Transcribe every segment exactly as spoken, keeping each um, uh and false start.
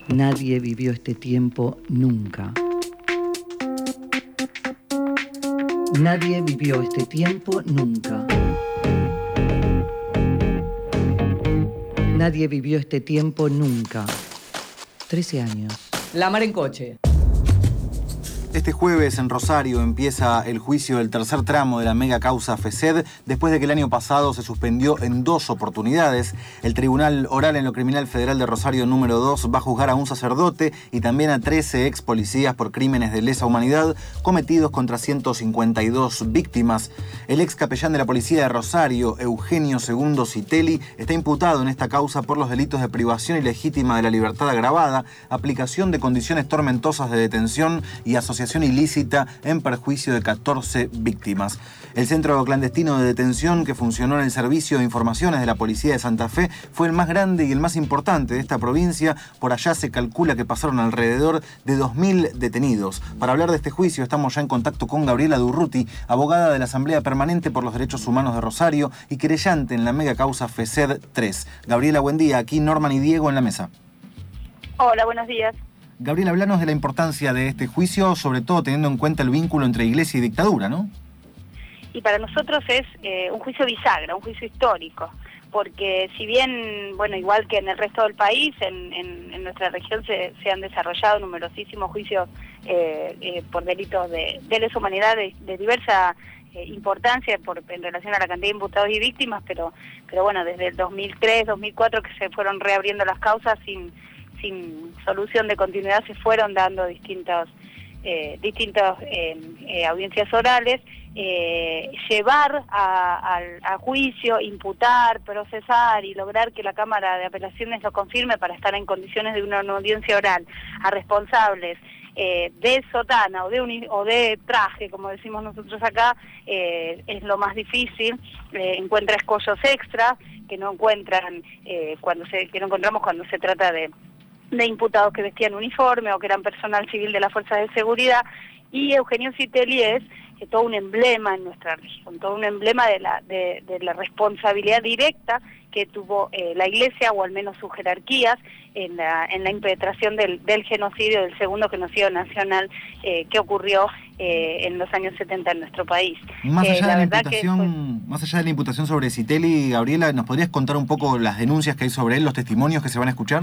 Nadie vivió este tiempo nunca. Nadie vivió este tiempo nunca. Nadie vivió este tiempo nunca. Trece años. La mar en coche. Este jueves en Rosario empieza el juicio del tercer tramo de la mega causa FESED, después de que el año pasado se suspendió en dos oportunidades. El Tribunal Oral en lo Criminal Federal de Rosario número dos va a juzgar a un sacerdote y también a trece ex policías por crímenes de lesa humanidad cometidos contra ciento cincuenta y dos víctimas. El ex capellán de la policía de Rosario, Eugenio Segundo Citelli, está imputado en esta causa por los delitos de privación ilegítima de la libertad agravada, aplicación de condiciones tormentosas de detención y asociación ilícita en perjuicio de catorce víctimas. El centro clandestino de detención que funcionó en el Servicio de Informaciones de la Policía de Santa Fe fue el más grande y el más importante de esta provincia. Por allá se calcula que pasaron alrededor de dos mil detenidos. Para hablar de este juicio estamos ya en contacto con Gabriela Durruti, abogada de la Asamblea Permanente por los Derechos Humanos de Rosario y querellante en la mega causa FESED tres. Gabriela, buen día. Aquí Norman y Diego en la mesa. Hola, buenos días. Gabriela, háblanos de la importancia de este juicio, sobre todo teniendo en cuenta el vínculo entre iglesia y dictadura, ¿no? Y para nosotros es eh, un juicio bisagra, un juicio histórico, porque si bien, bueno, igual que en el resto del país, en, en, en nuestra región se, se han desarrollado numerosísimos juicios eh, eh, por delitos de, de lesa humanidad de, de diversa eh, importancia por, en relación a la cantidad de imputados y víctimas, pero, pero bueno, desde el dos mil tres, dos mil cuatro que se fueron reabriendo las causas sin... sin solución de continuidad, se fueron dando distintos, eh, distintas eh, eh, audiencias orales, eh, llevar a, a, a juicio, imputar, procesar y lograr que la Cámara de Apelaciones lo confirme para estar en condiciones de una, una audiencia oral a responsables eh, de sotana o de, uni, o de traje, como decimos nosotros acá, eh, es lo más difícil. Eh, encuentra escollos extras que no encuentran eh, cuando se, que no encontramos cuando se trata de de imputados que vestían uniforme o que eran personal civil de las fuerzas de seguridad, y Eugenio Citelli es eh, todo un emblema en nuestra región, todo un emblema de la, de, de la responsabilidad directa que tuvo eh, la Iglesia, o al menos sus jerarquías, en la, en la impetración del, del genocidio, del segundo genocidio nacional eh, que ocurrió eh, en los años setenta en nuestro país. Más allá, eh, de la la verdad imputación, que fue... más allá de la imputación sobre Citelli, Gabriela, ¿nos podrías contar un poco las denuncias que hay sobre él, los testimonios que se van a escuchar?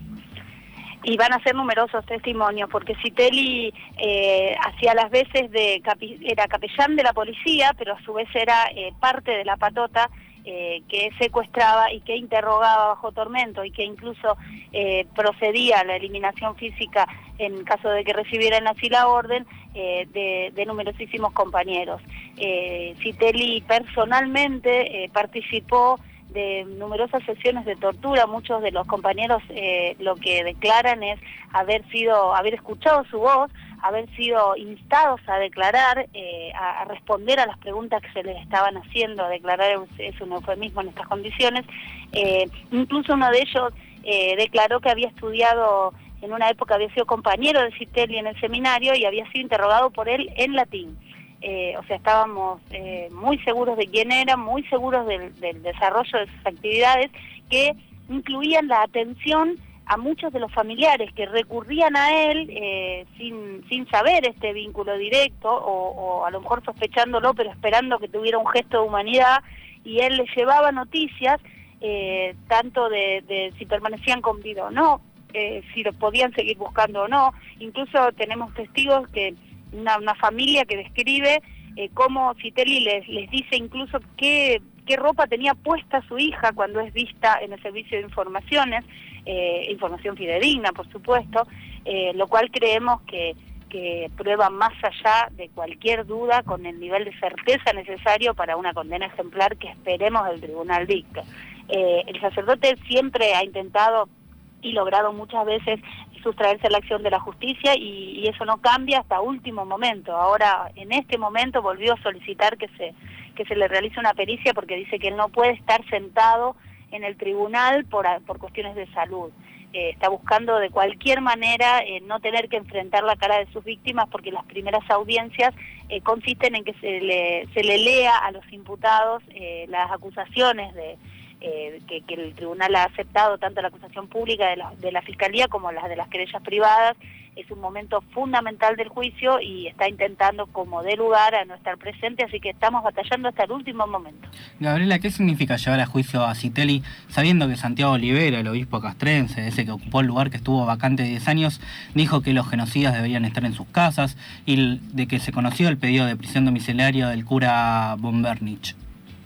Y van a ser numerosos testimonios, porque Citelli eh, hacía las veces de capi era capellán de la policía, pero a su vez era eh, parte de la patota eh, que secuestraba y que interrogaba bajo tormento y que incluso eh, procedía a la eliminación física en caso de que recibieran así la orden eh, de, de numerosísimos compañeros. Eh, Citelli personalmente eh, participó de numerosas sesiones de tortura. Muchos de los compañeros eh, lo que declaran es haber sido, haber escuchado su voz, haber sido instados a declarar, eh, a, a responder a las preguntas que se les estaban haciendo. A declarar es un eufemismo en estas condiciones. Eh, incluso uno de ellos eh, declaró que había estudiado, en una época había sido compañero de Citelli en el seminario y había sido interrogado por él en latín. Eh, o sea, estábamos eh, muy seguros de quién era, muy seguros del, del desarrollo de sus actividades, que incluían la atención a muchos de los familiares que recurrían a él eh, sin, sin saber este vínculo directo, o, o a lo mejor sospechándolo, pero esperando que tuviera un gesto de humanidad, y él les llevaba noticias, eh, tanto de, de si permanecían con vida o no, eh, si los podían seguir buscando o no. Incluso tenemos testigos que Una, una familia que describe eh, cómo Citelli les, les dice incluso qué, qué ropa tenía puesta su hija cuando es vista en el servicio de informaciones, eh, información fidedigna, por supuesto, eh, lo cual creemos que, que prueba más allá de cualquier duda con el nivel de certeza necesario para una condena ejemplar que esperemos el tribunal dicte. Eh, el sacerdote siempre ha intentado y logrado muchas veces sustraerse a la acción de la justicia, y, y eso no cambia hasta último momento. Ahora, en este momento, volvió a solicitar que se, que se le realice una pericia porque dice que él no puede estar sentado en el tribunal por, por cuestiones de salud. Eh, está buscando de cualquier manera eh, no tener que enfrentar la cara de sus víctimas, porque las primeras audiencias eh, consisten en que se le, se le lea a los imputados eh, las acusaciones de eh, que, que el tribunal ha aceptado tanto la acusación pública de la, de la Fiscalía como las de las querellas privadas. Es un momento fundamental del juicio y está intentando como dé lugar a no estar presente, así que estamos batallando hasta el último momento. Gabriela, ¿qué significa llevar a juicio a Zitelli sabiendo que Santiago Olivera, el obispo castrense, ese que ocupó el lugar que estuvo vacante diez años, dijo que los genocidas deberían estar en sus casas y de que se conoció el pedido de prisión domiciliaria del cura von Bernich?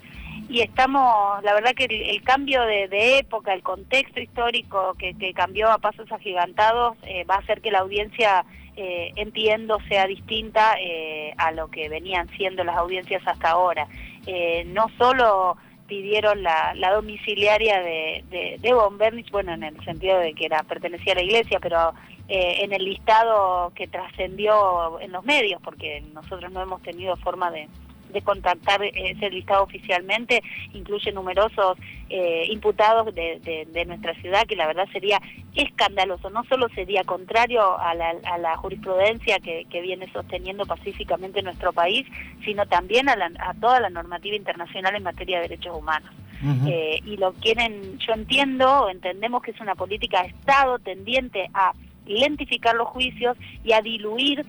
Y estamos, la verdad que el, el cambio de, de época, el contexto histórico que, que cambió a pasos agigantados, eh, va a hacer que la audiencia, eh, entiendo, sea distinta eh, a lo que venían siendo las audiencias hasta ahora. Eh, no solo pidieron la, la domiciliaria de, de, de von Bernich, bueno, en el sentido de que era pertenecía a la iglesia, pero eh, en el listado que trascendió en los medios, porque nosotros no hemos tenido forma de... de contactar ese listado oficialmente, incluye numerosos eh, imputados de, de, de nuestra ciudad, que la verdad sería escandaloso, no solo sería contrario a la, a la jurisprudencia que, que viene sosteniendo pacíficamente nuestro país, sino también a, la, a toda la normativa internacional en materia de derechos humanos. Uh-huh. eh, y lo quieren, yo entiendo, entendemos que es una política de Estado tendiente a lentificar los juicios y a diluir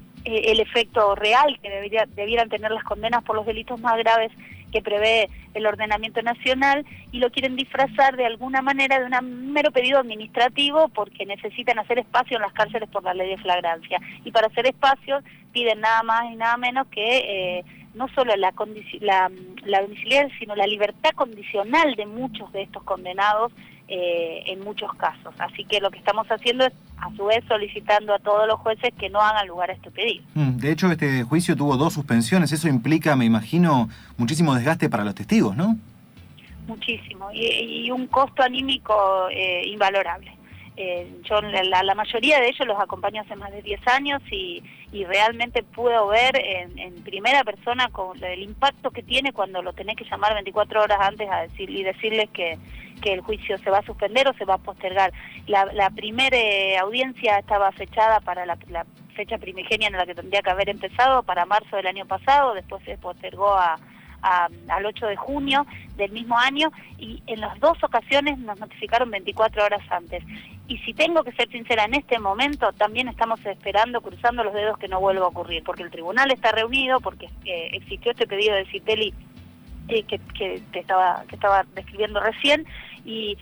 el efecto real que debería, debieran tener las condenas por los delitos más graves que prevé el ordenamiento nacional, y lo quieren disfrazar de alguna manera de un mero pedido administrativo porque necesitan hacer espacio en las cárceles por la ley de flagrancia. Y para hacer espacio piden nada más y nada menos que eh, no solo la, la, la domiciliaria, sino la libertad condicional de muchos de estos condenados eh, en muchos casos. Así que lo que estamos haciendo es, a su vez, solicitando a todos los jueces que no hagan lugar a este pedido. De hecho, este juicio tuvo dos suspensiones. Eso implica, me imagino, muchísimo desgaste para los testigos, ¿no? Muchísimo. Y, y un costo anímico eh, invalorable. Eh, yo la, la mayoría de ellos los acompaño hace más de diez años y, y realmente puedo ver en, en primera persona con el impacto que tiene cuando lo tenés que llamar veinticuatro horas antes a decir, y decirles que, que el juicio se va a suspender o se va a postergar. La, la primera eh, audiencia estaba fechada para la, la fecha primigenia en la que tendría que haber empezado, para marzo del año pasado, después se postergó a A, al ocho de junio del mismo año, y en las dos ocasiones nos notificaron veinticuatro horas antes. Y si tengo que ser sincera, en este momento también estamos esperando, cruzando los dedos, que no vuelva a ocurrir, porque el tribunal está reunido, porque eh, existió este pedido de Zitelli eh, que, que, te estaba, que estaba describiendo recién, y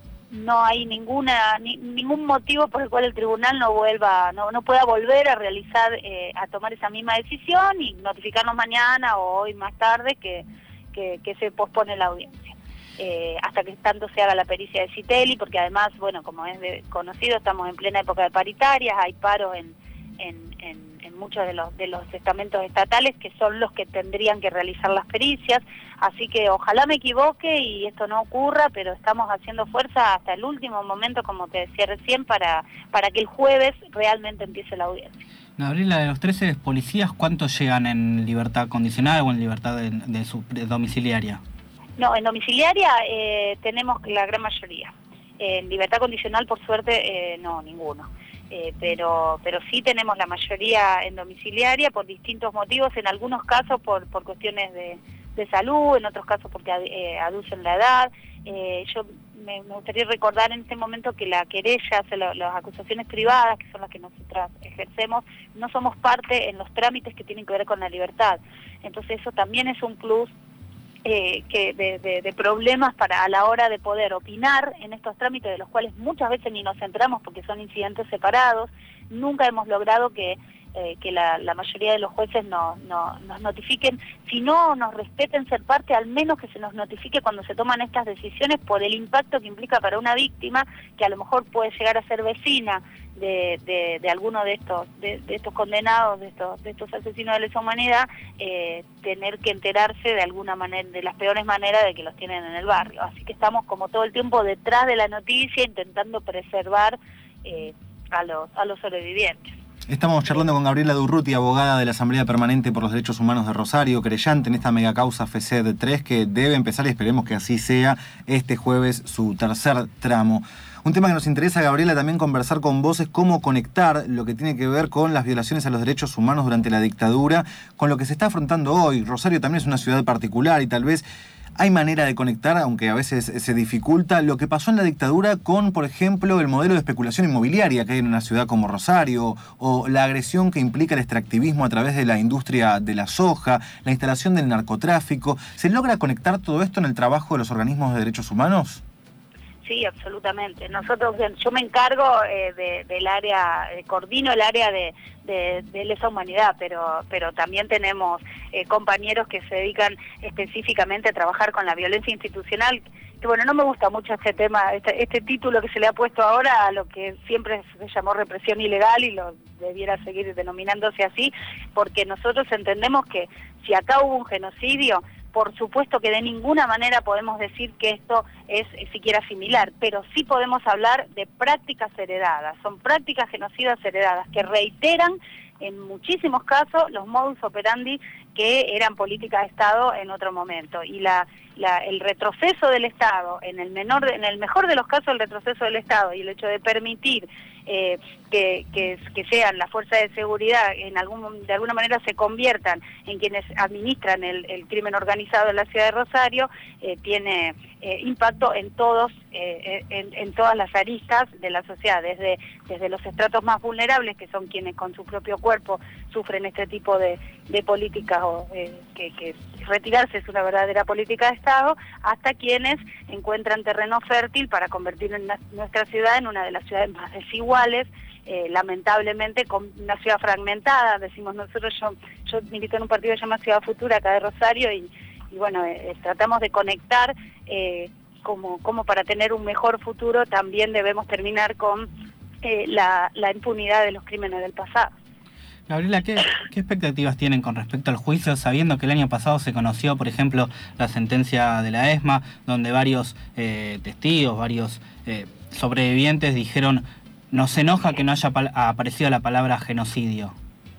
no hay ninguna ni, ningún motivo por el cual el tribunal no vuelva no no pueda volver a realizar eh, a tomar esa misma decisión y notificarnos mañana o hoy más tarde que que, que se pospone la audiencia eh, hasta que tanto se haga la pericia de Zitelli, porque además, bueno, como es de, conocido, estamos en plena época de paritarias, hay paros en en, en en muchos de los de los estamentos estatales que son los que tendrían que realizar las pericias, así que ojalá me equivoque y esto no ocurra, pero estamos haciendo fuerza hasta el último momento, como te decía recién, para para que el jueves realmente empiece la audiencia. Gabriela, de los trece policías, ¿cuántos llegan en libertad condicional o en libertad de, de, su, de domiciliaria? No, en domiciliaria eh, tenemos la gran mayoría. En libertad condicional, por suerte, eh, no, ninguno. Eh, pero pero sí tenemos la mayoría en domiciliaria por distintos motivos, en algunos casos por por cuestiones de, de salud, en otros casos porque eh, aducen la edad. Eh, yo me, me gustaría recordar en este momento que la querella, o sea, lo, las acusaciones privadas, que son las que nosotras ejercemos, no somos parte en los trámites que tienen que ver con la libertad. Entonces eso también es un plus Eh, que de, de, de problemas para a la hora de poder opinar en estos trámites, de los cuales muchas veces ni nos enteramos porque son incidentes separados. Nunca hemos logrado que, eh, que la, la mayoría de los jueces no, no, nos notifiquen, si no nos respeten ser parte, al menos que se nos notifique cuando se toman estas decisiones, por el impacto que implica para una víctima que a lo mejor puede llegar a ser vecina de, de, de alguno de estos de, de estos condenados, de estos de estos asesinos de lesa humanidad, eh, tener que enterarse de alguna manera, de las peores maneras de que los tienen en el barrio. Así que estamos como todo el tiempo detrás de la noticia, intentando preservar eh, a los a los sobrevivientes. Estamos charlando con Gabriela Durruti, abogada de la Asamblea Permanente por los Derechos Humanos de Rosario, querellante en esta megacausa F C E D tres, que debe empezar, y esperemos que así sea, este jueves su tercer tramo. Un tema que nos interesa, Gabriela, también conversar con vos es cómo conectar lo que tiene que ver con las violaciones a los derechos humanos durante la dictadura con lo que se está afrontando hoy. Rosario también es una ciudad particular y tal vez hay manera de conectar, aunque a veces se dificulta, lo que pasó en la dictadura con, por ejemplo, el modelo de especulación inmobiliaria que hay en una ciudad como Rosario, o la agresión que implica el extractivismo a través de la industria de la soja, la instalación del narcotráfico. ¿Se logra conectar todo esto en el trabajo de los organismos de derechos humanos? Sí, absolutamente. Nosotros, yo me encargo eh, de, del área, eh, coordino el área de, de, de lesa humanidad, pero, pero también tenemos eh, compañeros que se dedican específicamente a trabajar con la violencia institucional. Que bueno, no me gusta mucho este tema, este, este título que se le ha puesto ahora a lo que siempre se llamó represión ilegal y lo debiera seguir denominándose así, porque nosotros entendemos que si acá hubo un genocidio, por supuesto que de ninguna manera podemos decir que esto es eh, siquiera similar, pero sí podemos hablar de prácticas heredadas. Son prácticas genocidas heredadas que reiteran en muchísimos casos los modus operandi que eran políticas de Estado en otro momento. Y la, la, el retroceso del Estado, en el menor, en el mejor de los casos el retroceso del Estado y el hecho de permitir eh, que, que, que sean las fuerzas de seguridad, en algún, de alguna manera se conviertan en quienes administran el, el crimen organizado en la ciudad de Rosario, eh, tiene eh, impacto en todos, eh, en, en todas las aristas de la sociedad, desde, desde los estratos más vulnerables, que son quienes con su propio cuerpo sufren este tipo de, de políticas, o eh, que, que retirarse es una verdadera política de Estado, hasta quienes encuentran terreno fértil para convertir en la, nuestra ciudad en una de las ciudades más desiguales, eh, lamentablemente con una ciudad fragmentada. Decimos nosotros, yo, yo milito en un partido que se llama Ciudad Futura acá de Rosario y, y bueno, eh, tratamos de conectar eh, como, como para tener un mejor futuro también debemos terminar con eh, la, la impunidad de los crímenes del pasado. Gabriela, ¿qué, ¿qué expectativas tienen con respecto al juicio, sabiendo que el año pasado se conoció, por ejemplo, la sentencia de la ESMA, donde varios eh, testigos, varios eh, sobrevivientes dijeron, nos enoja que no haya aparecido la palabra genocidio?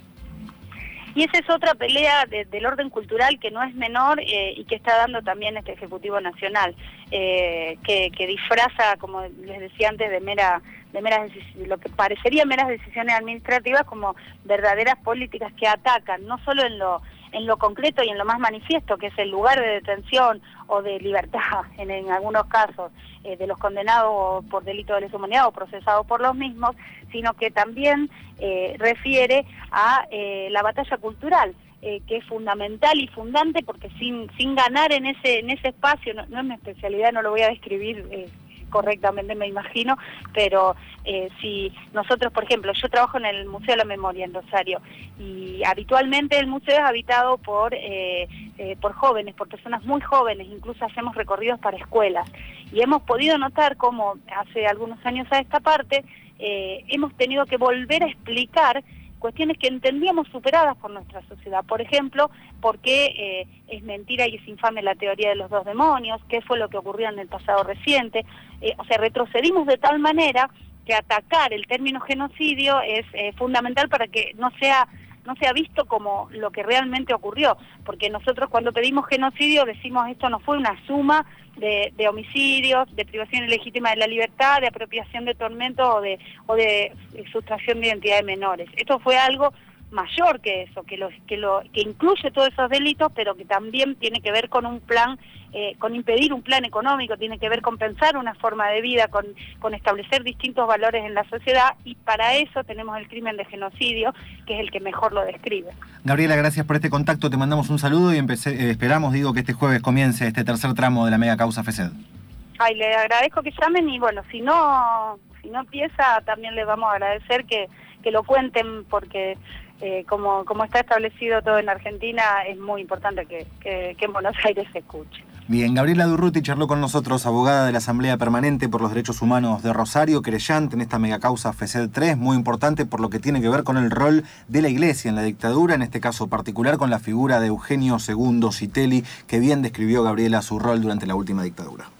Y esa es otra pelea de, del orden cultural que no es menor eh, y que está dando también este Ejecutivo Nacional, eh, que, que disfraza, como les decía antes, de mera, de meras lo que parecería meras decisiones administrativas como verdaderas políticas que atacan, no solo en lo, en lo concreto y en lo más manifiesto, que es el lugar de detención o de libertad, en, en algunos casos, eh, de los condenados por delito de lesa humanidad o procesados por los mismos, sino que también eh, refiere a eh, la batalla cultural, eh, que es fundamental y fundante, porque sin sin ganar en ese en ese espacio, no, no es mi especialidad, no lo voy a describir eh, correctamente, me imagino, pero eh, si nosotros, por ejemplo, yo trabajo en el Museo de la Memoria en Rosario, y habitualmente el museo es habitado por, eh, eh, por jóvenes, por personas muy jóvenes, incluso hacemos recorridos para escuelas, y hemos podido notar cómo hace algunos años a esta parte, eh, hemos tenido que volver a explicar cuestiones que entendíamos superadas por nuestra sociedad. Por ejemplo, por qué eh, es mentira y es infame la teoría de los dos demonios, qué fue lo que ocurrió en el pasado reciente. Eh, o sea, retrocedimos de tal manera que atacar el término genocidio es eh, fundamental para que no sea no sea visto como lo que realmente ocurrió, porque nosotros cuando pedimos genocidio decimos esto no fue una suma de, de homicidios, de privación ilegítima de la libertad, de apropiación de tormentos o de, o de sustracción de identidad de menores. Esto fue algo mayor que eso, que, lo, que, lo, que incluye todos esos delitos, pero que también tiene que ver con un plan, eh, con impedir un plan económico, tiene que ver con pensar una forma de vida, con, con establecer distintos valores en la sociedad, y para eso tenemos el crimen de genocidio, que es el que mejor lo describe. Gabriela, gracias por este contacto, te mandamos un saludo y empecé, eh, esperamos, digo, que este jueves comience este tercer tramo de la mega causa FESED. Ay, le agradezco que llamen y bueno, si no, si no empieza, también les vamos a agradecer que, que lo cuenten, porque Eh, como, como está establecido todo en Argentina, es muy importante que, que, que en Buenos Aires se escuche. Bien, Gabriela Durruti charló con nosotros, abogada de la Asamblea Permanente por los Derechos Humanos de Rosario, querellante en esta megacausa FESED tres, muy importante por lo que tiene que ver con el rol de la Iglesia en la dictadura, en este caso particular con la figura de Eugenio segundo Siteli, que bien describió Gabriela su rol durante la última dictadura.